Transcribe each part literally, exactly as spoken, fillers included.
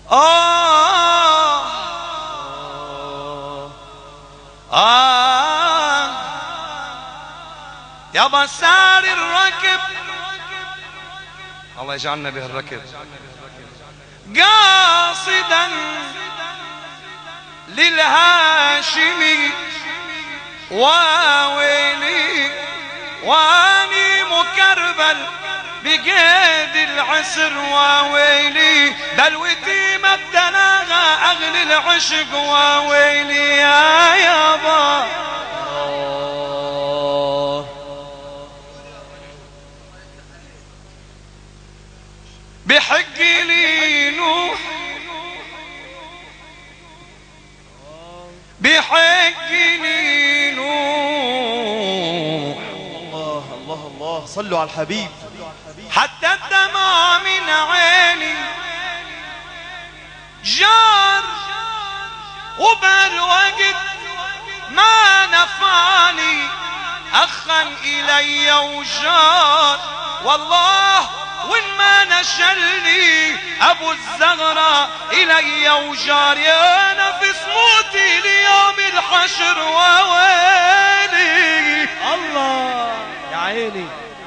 آه آه يا بسار الركب، الله يجعلنا به الركب، قاصدا للهاشمي واويلي واني مكربل بقيد العسر واويلي دلوتي مبتلاغا اغلي العشق واويلي يا يابا بحق لي نوح بحق لي نوح. الله الله الله صلوا على الحبيب. حتى الدمع من عيني جار وبالوقت ما نفعني أخا إلي وجار والله وإن ما نشلني أبو الزغرة إلي وجار يا نفس موتي ليوم الحشر وويلي الله يا عيني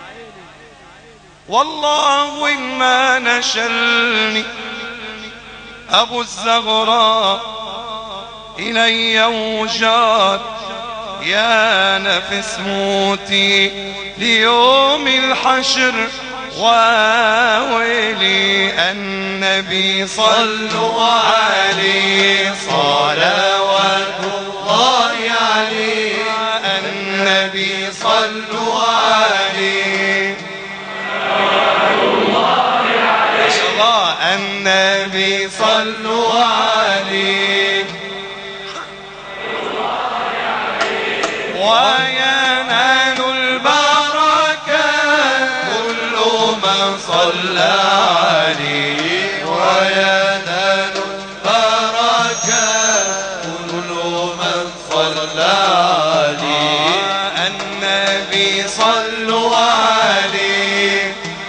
والله وإن ما نشلني أبو الزغرة إلي وجار يا نفس موتي ليوم الحشر وويلي النبي صلوا عليه صلوات الله عليه النبي صلوا عليه النبي صلوا عليه وينال البركة كل من صلى عليه وينال البركة كل من صلى عليه النبي صلوا عليه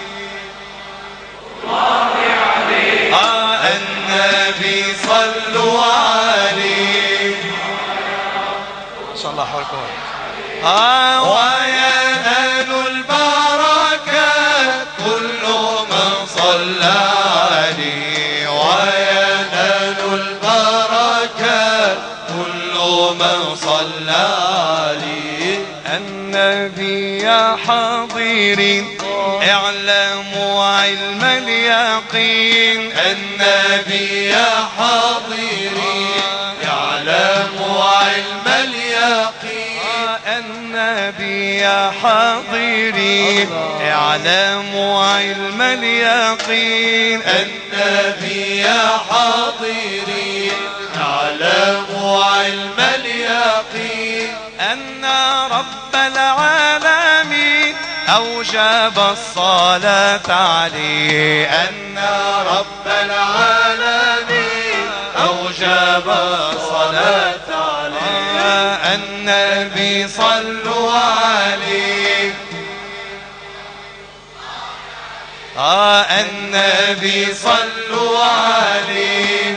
النبي صلوا عليه صلى الله عليه وسلم آه وينال البركة كل من صلى عليه وينال البركة كل من صلى عليه النبي يا حاضرين اعلموا علم اليقين النبي يا حاضرين اعلموا علم اليقين النبي يا حاضرين اعلموا علم اليقين النبي يا حاضرين اعلموا علم اليقين أن رب العالمين أوجب الصلاة عليه أن رب العالمين أوجب الصلاة عليه النبي صلوا عليه آه النبي صلوا عليه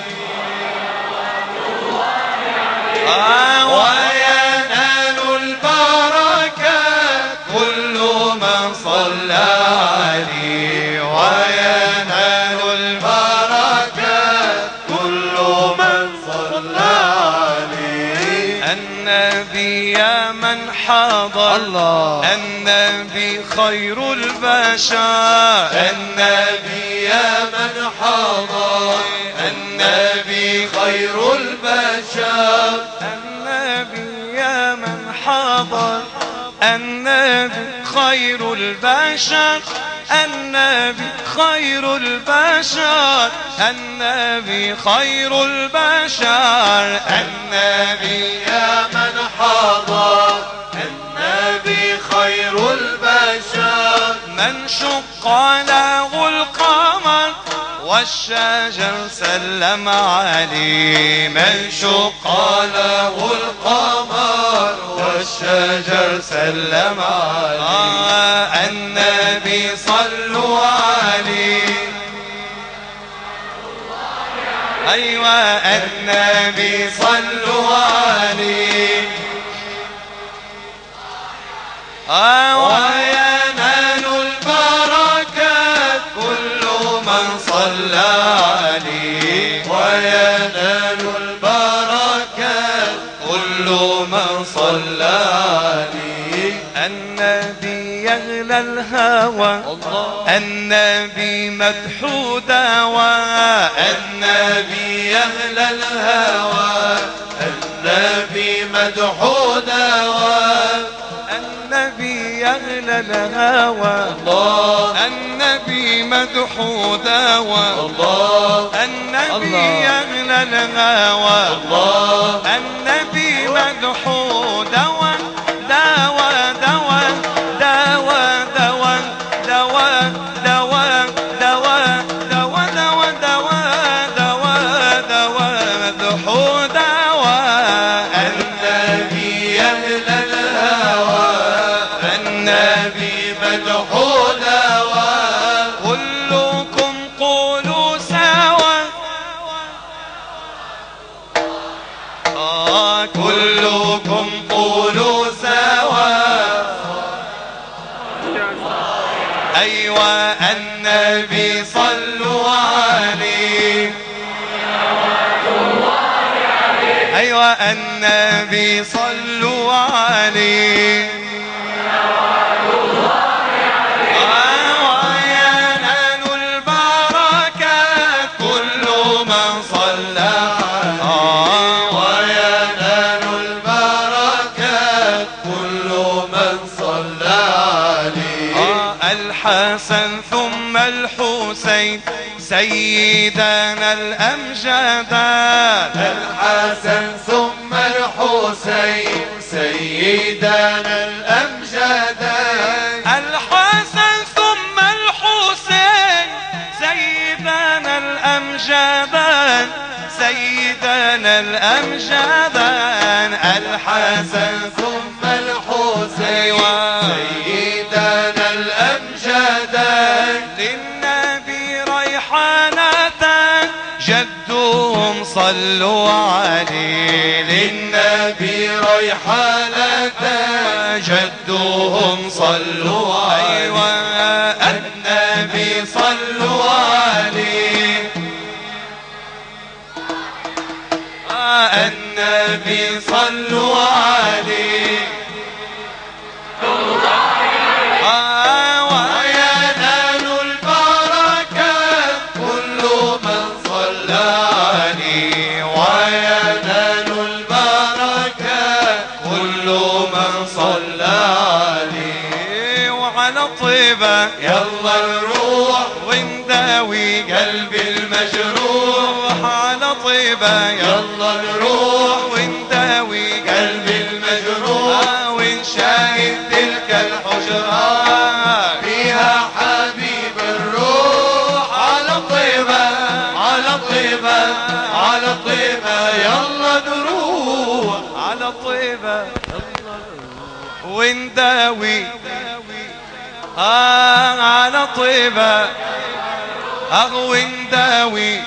آه وينال البركة كل من صلى عليه وينال البركة كل من صلى عليه النبي يا من حضر الله النبي خير البشر النبي يا من حضر النبي خير البشر النبي يا من حضر النبي خير البشر النبي خير البشر النبي خير البشر النبي يا من حضر النبي خير البشر من شق له القمر والشجر سلم عليه من شق له القمر والشجر سلم عليه آه النبي صلوا عليه أيوة النبي صلوا عليه وينال البركات كل من صلى عليه وينال البركات كل من صلى عليه النبي يغلى الهوى النبي مدحو دواء النبي يغلى الهوى النبي مدحو دواء النبي يغلى الهوى النبي مدحو دواء النبي يغلى الهوى النبي مدحو دواء دواء دواء دواء دواء دواء دواء دواء دواء دواء دواء دواء مدحو دواء النبي يغلى الهوى النبي مدحو دواء كلكم قولوا سوا آه كلكم قولوا سوا أيوة النبي صلوا عليه أيوة النبي صلوا عليه وينال البركات كل من صلى عليه وينال البركات كل من صلى عليه الحسن ثم الحسين سيدنا الأمجدان الحسن ثم الحسين سيدنا الأمجدان الحسن ثم الحسين سيدنا الأمجدان سيدنا الأمجدان الحسن ثم الحسين سيدنا الأمجدان للنبي ريحانتان جدهم صلوا عليه للنبي ريحانتان جدهم صلوا عليه النبي صلوا عليه النبي صلوا عليه وينال البركات كل من صلى عليه وينال البركات كل من صلى عليه وعلى طيبة يلا نروح ونداوي قلبي المجروح على طيبة يلا نروح ونداوي قلبي المجروح ونشاهد تلك الحجرة فيها حبيب الروح على طيبة على طيبة على طيبة يلا نروح على طيبة ونداوي آه على طيبة أغوي نداوي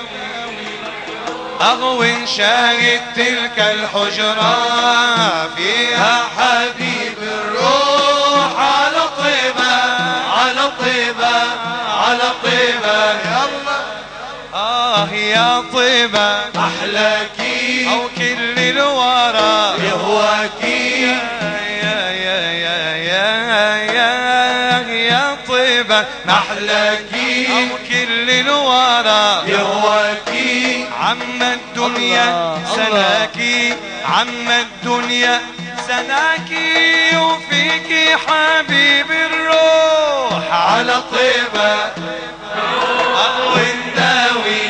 أغوي نشاهد تلك الحجرة فيها حبيب الروح على طيبة على طيبة على طيبة يلا آه يا طيبة أحلاكي أو كل الورى يهواكي يا يا يا يا يا يا طيبة محلاكي أو كل الورى يهواكي عم الدنيا سناكي عم الدنيا سناكي وفيكي حبيب الروح على طيبة أغوي نداوي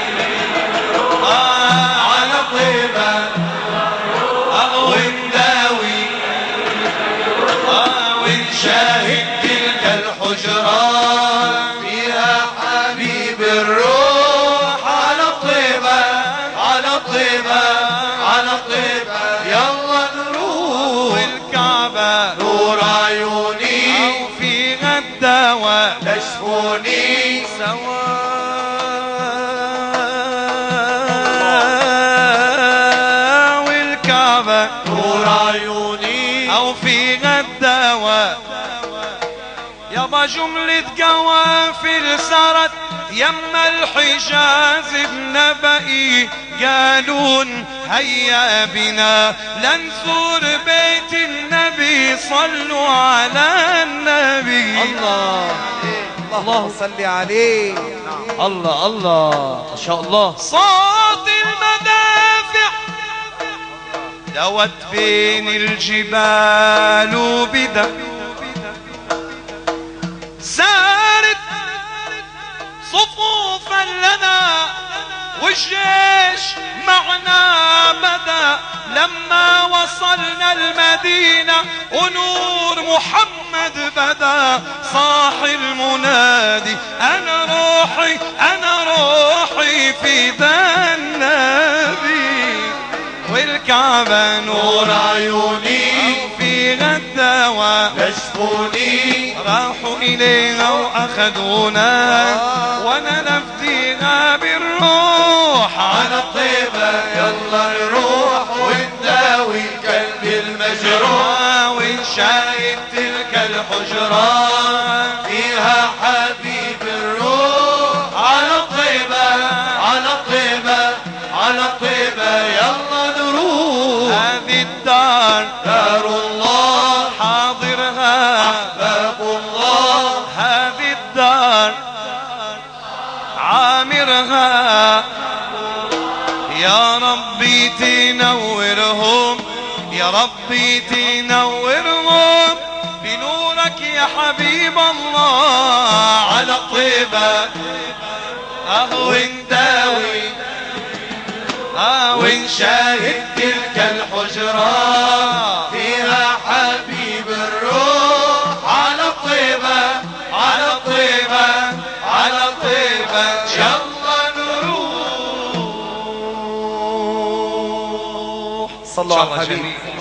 آه على طيبة أغوي نداوي آه ونشاهد تلك الحجرة فيها حبيب الروح على طيبة على طيبة على طيبة يلا نروح الكعبة نور عيوني أو فيها الدواء تشفوني وفيها الدواء. يابا جملة قوافل سارت يما الحجاز بنبئي، قالون هيا بنا لنزور بيت النبي، صلوا على النبي. الله الله صل عليه. الله الله ما شاء الله. صوت المدافع دوت بين الجبال وبدا، سارت صفوفا لنا والجيش معنا بدا. لما وصلنا المدينة ونور محمد بدا، صاح المنادي أنا روحي أنا روحي في ذا النبي، والكعبة نور عيوني فيها الدواء، كشفوني راحوا إليها وأخذونا، وانا نفديها بالروح على الطيبة. يلا نروح ونداوي قلبي المجروح، ونشاهد تلك الحجرة فيها حبيب الروح. على الطيبة على الطيبة على الطيبة يلا نروح. هذه الدار دار الله حاضرها أحباب الله، هذه الدار عامرها. يا ربي تنورهم يا ربي تنورهم بنورك يا حبيب الله. على الطيبة اهو نداوي اه ونشاهد تلك الحجرة فيها حبيب الروح. على الطيبة على الطيبة على الطيبة يلا نروح. صلوا على الحبيب.